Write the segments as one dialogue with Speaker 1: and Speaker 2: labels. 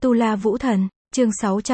Speaker 1: Tu La Vũ Thần, chương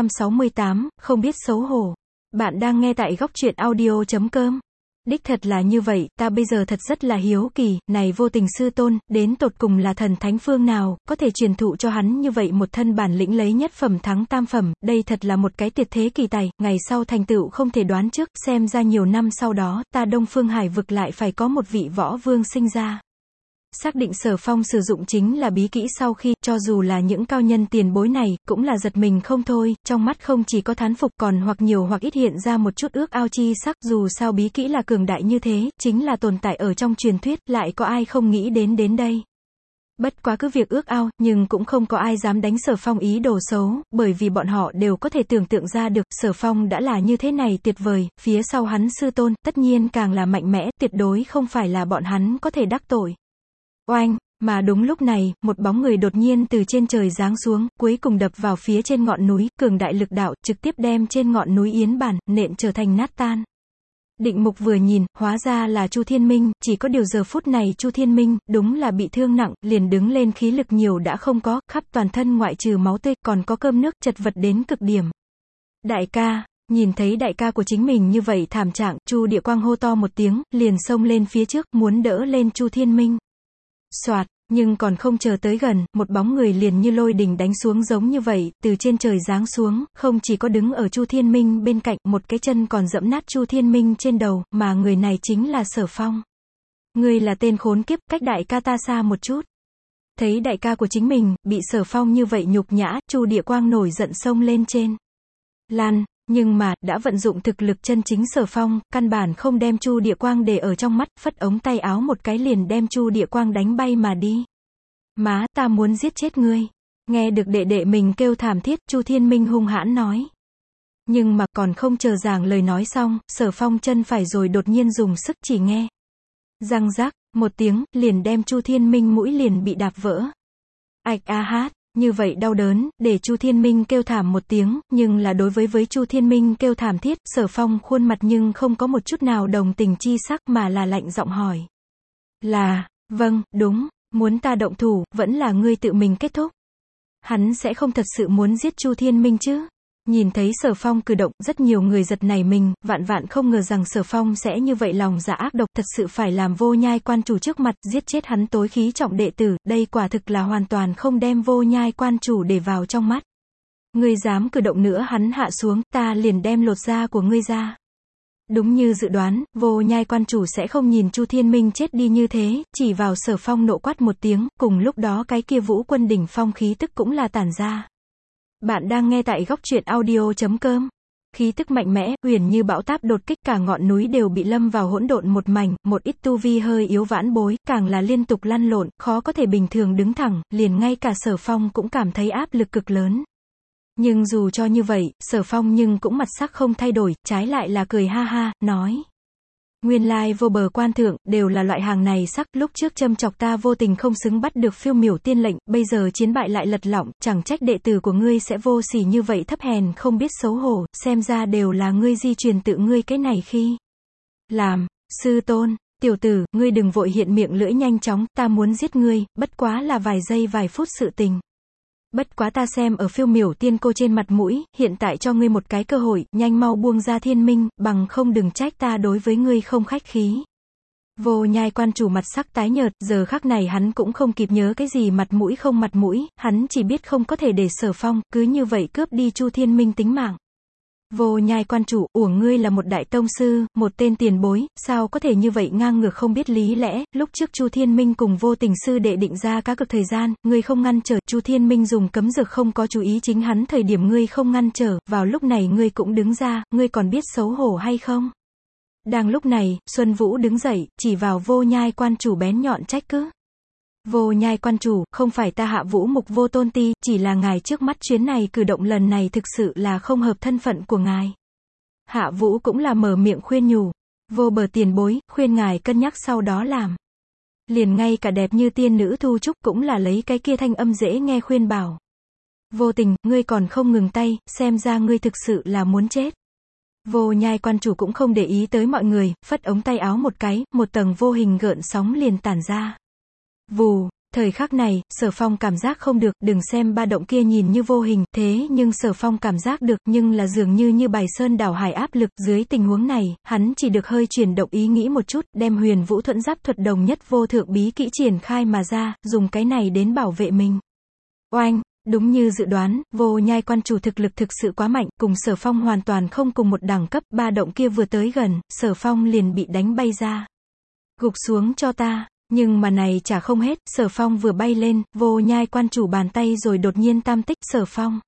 Speaker 1: 668, không biết xấu hổ. Bạn đang nghe tại góc truyện audio.com. Đích thật là như vậy, ta bây giờ thật rất là hiếu kỳ, này vô tình sư tôn, đến tột cùng là thần thánh phương nào, có thể truyền thụ cho hắn như vậy một thân bản lĩnh lấy nhất phẩm thắng tam phẩm, đây thật là một cái tuyệt thế kỳ tài, ngày sau thành tựu không thể đoán trước, xem ra nhiều năm sau đó, ta Đông Phương Hải vực lại phải có một vị võ vương sinh ra. Xác định Sở Phong sử dụng chính là bí kỹ sau khi, cho dù là những cao nhân tiền bối này, cũng là giật mình không thôi, trong mắt không chỉ có thán phục còn hoặc nhiều hoặc ít hiện ra một chút ước ao chi sắc, dù sao bí kỹ là cường đại như thế, chính là tồn tại ở trong truyền thuyết, lại có ai không nghĩ đến đây. Bất quá cứ việc ước ao, nhưng cũng không có ai dám đánh Sở Phong ý đồ xấu, bởi vì bọn họ đều có thể tưởng tượng ra được, Sở Phong đã là như thế này tuyệt vời, phía sau hắn sư tôn, tất nhiên càng là mạnh mẽ, tuyệt đối không phải là bọn hắn có thể đắc tội. Oanh, mà đúng lúc này, một bóng người đột nhiên từ trên trời giáng xuống, cuối cùng đập vào phía trên ngọn núi, cường đại lực đạo, trực tiếp đem trên ngọn núi Yến Bản, nện trở thành nát tan. Định Mục vừa nhìn, hóa ra là Chu Thiên Minh, chỉ có điều giờ phút này Chu Thiên Minh, đúng là bị thương nặng, liền đứng lên khí lực nhiều đã không có, khắp toàn thân ngoại trừ máu tươi, còn có cơm nước, chật vật đến cực điểm. Đại ca. Nhìn thấy đại ca của chính mình như vậy thảm trạng, Chu Địa Quang hô to một tiếng, liền xông lên phía trước, muốn đỡ lên Chu Thiên Minh. Soạt, nhưng còn không chờ tới gần, một bóng người liền như lôi đình đánh xuống giống như vậy, từ trên trời giáng xuống, không chỉ có đứng ở Chu Thiên Minh bên cạnh, một cái chân còn dẫm nát Chu Thiên Minh trên đầu, mà người này chính là Sở Phong. Ngươi là tên khốn kiếp, cách đại ca ta xa một chút. Thấy đại ca của chính mình, bị Sở Phong như vậy nhục nhã, Chu Địa Quang nổi giận xông lên trên. Lan. Nhưng mà, đã vận dụng thực lực chân chính Sở Phong, căn bản không đem Chu Địa Quang để ở trong mắt, phất ống tay áo một cái liền đem Chu Địa Quang đánh bay mà đi. Má, ta muốn giết chết ngươi. Nghe được đệ đệ mình kêu thảm thiết, Chu Thiên Minh hung hãn nói. Nhưng mà, còn không chờ giảng lời nói xong, Sở Phong chân phải rồi đột nhiên dùng sức chỉ nghe. Răng rác, một tiếng, liền đem Chu Thiên Minh mũi liền bị đạp vỡ. Ạch a hát. Như vậy đau đớn, để Chu Thiên Minh kêu thảm một tiếng, nhưng là đối với Chu Thiên Minh kêu thảm thiết, Sở Phong khuôn mặt nhưng không có một chút nào đồng tình chi sắc mà là lạnh giọng hỏi. Là, vâng, đúng, muốn ta động thủ, vẫn là ngươi tự mình kết thúc. Hắn sẽ không thật sự muốn giết Chu Thiên Minh chứ? Nhìn thấy Sở Phong cử động, rất nhiều người giật nảy mình, vạn vạn không ngờ rằng Sở Phong sẽ như vậy lòng dạ ác độc, thật sự phải làm Vô Nhai Quan Chủ trước mặt, giết chết hắn tối khí trọng đệ tử, đây quả thực là hoàn toàn không đem Vô Nhai Quan Chủ để vào trong mắt. Ngươi dám cử động nữa hắn hạ xuống, ta liền đem lột da của ngươi ra. Đúng như dự đoán, Vô Nhai Quan Chủ sẽ không nhìn Chu Thiên Minh chết đi như thế, chỉ vào Sở Phong nộ quát một tiếng, cùng lúc đó cái kia Vũ Quân đỉnh phong khí tức cũng là tản ra. Bạn đang nghe tại góc truyện audio.com. Khí tức mạnh mẽ, huyền như bão táp đột kích, cả ngọn núi đều bị lâm vào hỗn độn một mảnh, một ít tu vi hơi yếu vãn bối, càng là liên tục lăn lộn, khó có thể bình thường đứng thẳng, liền ngay cả Sở Phong cũng cảm thấy áp lực cực lớn. Nhưng dù cho như vậy, Sở Phong nhưng cũng mặt sắc không thay đổi, trái lại là cười ha ha, nói. Nguyên lai vô bờ quan thượng, đều là loại hàng này sắc, lúc trước châm chọc ta vô tình không xứng bắt được Phiêu Miểu tiên lệnh, bây giờ chiến bại lại lật lọng, chẳng trách đệ tử của ngươi sẽ vô sỉ như vậy thấp hèn, không biết xấu hổ, xem ra đều là ngươi di truyền tự ngươi cái này khi làm, sư tôn, tiểu tử, ngươi đừng vội hiện miệng lưỡi nhanh chóng, ta muốn giết ngươi, bất quá là vài giây vài phút sự tình. Bất quá ta xem ở Phiêu Miểu tiên cô trên mặt mũi, hiện tại cho ngươi một cái cơ hội, nhanh mau buông ra Thiên Minh, bằng không đừng trách ta đối với ngươi không khách khí. Vô Nhai Quan Chủ mặt sắc tái nhợt, giờ khắc này hắn cũng không kịp nhớ cái gì mặt mũi không mặt mũi, hắn chỉ biết không có thể để Sở Phong, cứ như vậy cướp đi Chu Thiên Minh tính mạng. Vô Nhai Quan Chủ, uổng ngươi là một đại tông sư, một tên tiền bối, sao có thể như vậy ngang ngược không biết lý lẽ, lúc trước Chu Thiên Minh cùng Vô Tình sư đệ định ra cá cược thời gian, ngươi không ngăn trở, Chu Thiên Minh dùng cấm dược không có chú ý chính hắn thời điểm ngươi không ngăn trở, vào lúc này ngươi cũng đứng ra, ngươi còn biết xấu hổ hay không? Đang lúc này, Xuân Vũ đứng dậy, chỉ vào Vô Nhai Quan Chủ bén nhọn trách cứ. Vô Nhai Quan Chủ, không phải ta Hạ Vũ Mục Vô Tôn Ti, chỉ là ngài trước mắt chuyến này cử động lần này thực sự là không hợp thân phận của ngài. Hạ Vũ cũng là mở miệng khuyên nhủ. Vô bờ tiền bối, khuyên ngài cân nhắc sau đó làm. Liền ngay cả đẹp như tiên nữ Thu Trúc cũng là lấy cái kia thanh âm dễ nghe khuyên bảo. Vô Tình, ngươi còn không ngừng tay, xem ra ngươi thực sự là muốn chết. Vô Nhai Quan Chủ cũng không để ý tới mọi người, phất ống tay áo một cái, một tầng vô hình gợn sóng liền tản ra. Vù, Thời khắc này, Sở Phong cảm giác không được, đừng xem ba động kia nhìn như vô hình, thế nhưng Sở Phong cảm giác được, nhưng là dường như bài sơn đảo hải áp lực, dưới tình huống này, hắn chỉ được hơi chuyển động ý nghĩ một chút, đem Huyền Vũ Thuẫn Giáp thuật đồng nhất vô thượng bí kỹ triển khai mà ra, dùng cái này đến bảo vệ mình. Oanh! Đúng như dự đoán, Vô Nhai Quan chủ thực lực thực sự quá mạnh, cùng Sở Phong hoàn toàn không cùng một đẳng cấp, ba động kia vừa tới gần, Sở Phong liền bị đánh bay ra. Gục xuống cho ta. Nhưng mà này chả không hết, Sở Phong vừa bay lên, Vô Nhai Quan chủ bàn tay rồi đột nhiên tam tích, Sở Phong.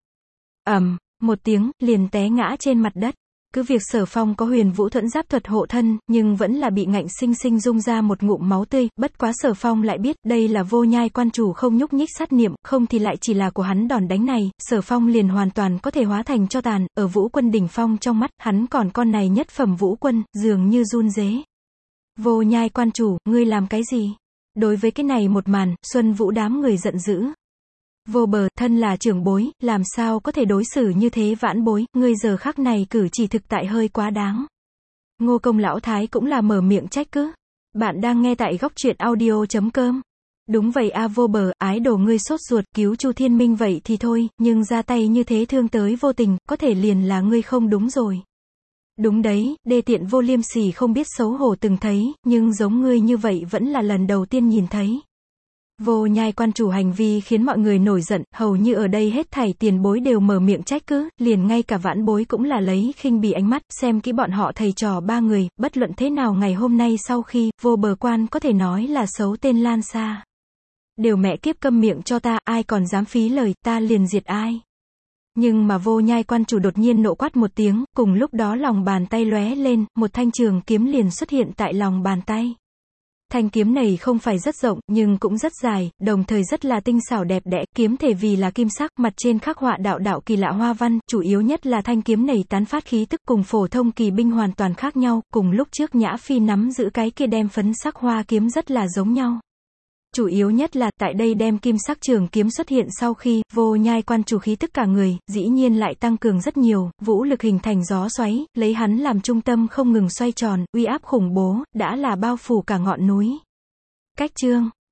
Speaker 1: Một tiếng, liền té ngã trên mặt đất. Cứ việc Sở Phong có Huyền Vũ Thuẫn Giáp thuật hộ thân, nhưng vẫn là bị ngạnh sinh sinh rung ra một ngụm máu tươi, bất quá Sở Phong lại biết, đây là Vô Nhai Quan chủ không nhúc nhích sát niệm, không thì lại chỉ là của hắn đòn đánh này, Sở Phong liền hoàn toàn có thể hóa thành tro tàn, ở Vũ Quân đỉnh phong trong mắt, hắn còn con này nhất phẩm Vũ Quân, dường như run rế. Vô Nhai Quan chủ, ngươi làm cái gì? Đối với cái này một màn, Xuân Vũ đám người giận dữ. Vô Bờ, thân là trưởng bối, làm sao có thể đối xử như thế vãn bối, ngươi giờ khắc này cử chỉ thực tại hơi quá đáng. Ngô Công lão thái cũng là mở miệng trách cứ. Bạn đang nghe tại góc truyện audio.com. Đúng vậy a Vô Bờ, ái đồ ngươi sốt ruột, cứu Chu Thiên Minh vậy thì thôi, nhưng ra tay như thế thương tới vô tình, có thể liền là ngươi không đúng rồi. Đúng đấy, đê tiện vô liêm sỉ không biết xấu hổ từng thấy, nhưng giống ngươi như vậy vẫn là lần đầu tiên nhìn thấy. Vô Nhai Quan chủ hành vi khiến mọi người nổi giận, hầu như ở đây hết thảy tiền bối đều mở miệng trách cứ, liền ngay cả vãn bối cũng là lấy khinh bỉ ánh mắt, xem kỹ bọn họ thầy trò ba người, bất luận thế nào ngày hôm nay sau khi, Vô Bờ Quan có thể nói là xấu tên lan xa. Đều mẹ kiếp câm miệng cho ta, ai còn dám phí lời, ta liền diệt ai. Nhưng mà Vô Nhai Quan chủ đột nhiên nộ quát một tiếng, cùng lúc đó lòng bàn tay lóe lên, một thanh trường kiếm liền xuất hiện tại lòng bàn tay. Thanh kiếm này không phải rất rộng, nhưng cũng rất dài, đồng thời rất là tinh xảo đẹp đẽ, kiếm thể vì là kim sắc, mặt trên khắc họa đạo đạo kỳ lạ hoa văn, chủ yếu nhất là thanh kiếm này tán phát khí tức cùng phổ thông kỳ binh hoàn toàn khác nhau, cùng lúc trước Nhã Phi nắm giữ cái kia đem phấn sắc hoa kiếm rất là giống nhau. Chủ yếu nhất là, tại đây đem kim sắc trường kiếm xuất hiện sau khi, Vô Nhai Quan chủ khí tức cả người, dĩ nhiên lại tăng cường rất nhiều, vũ lực hình thành gió xoáy, lấy hắn làm trung tâm không ngừng xoay tròn, uy áp khủng bố, đã là bao phủ cả ngọn núi. Cách chương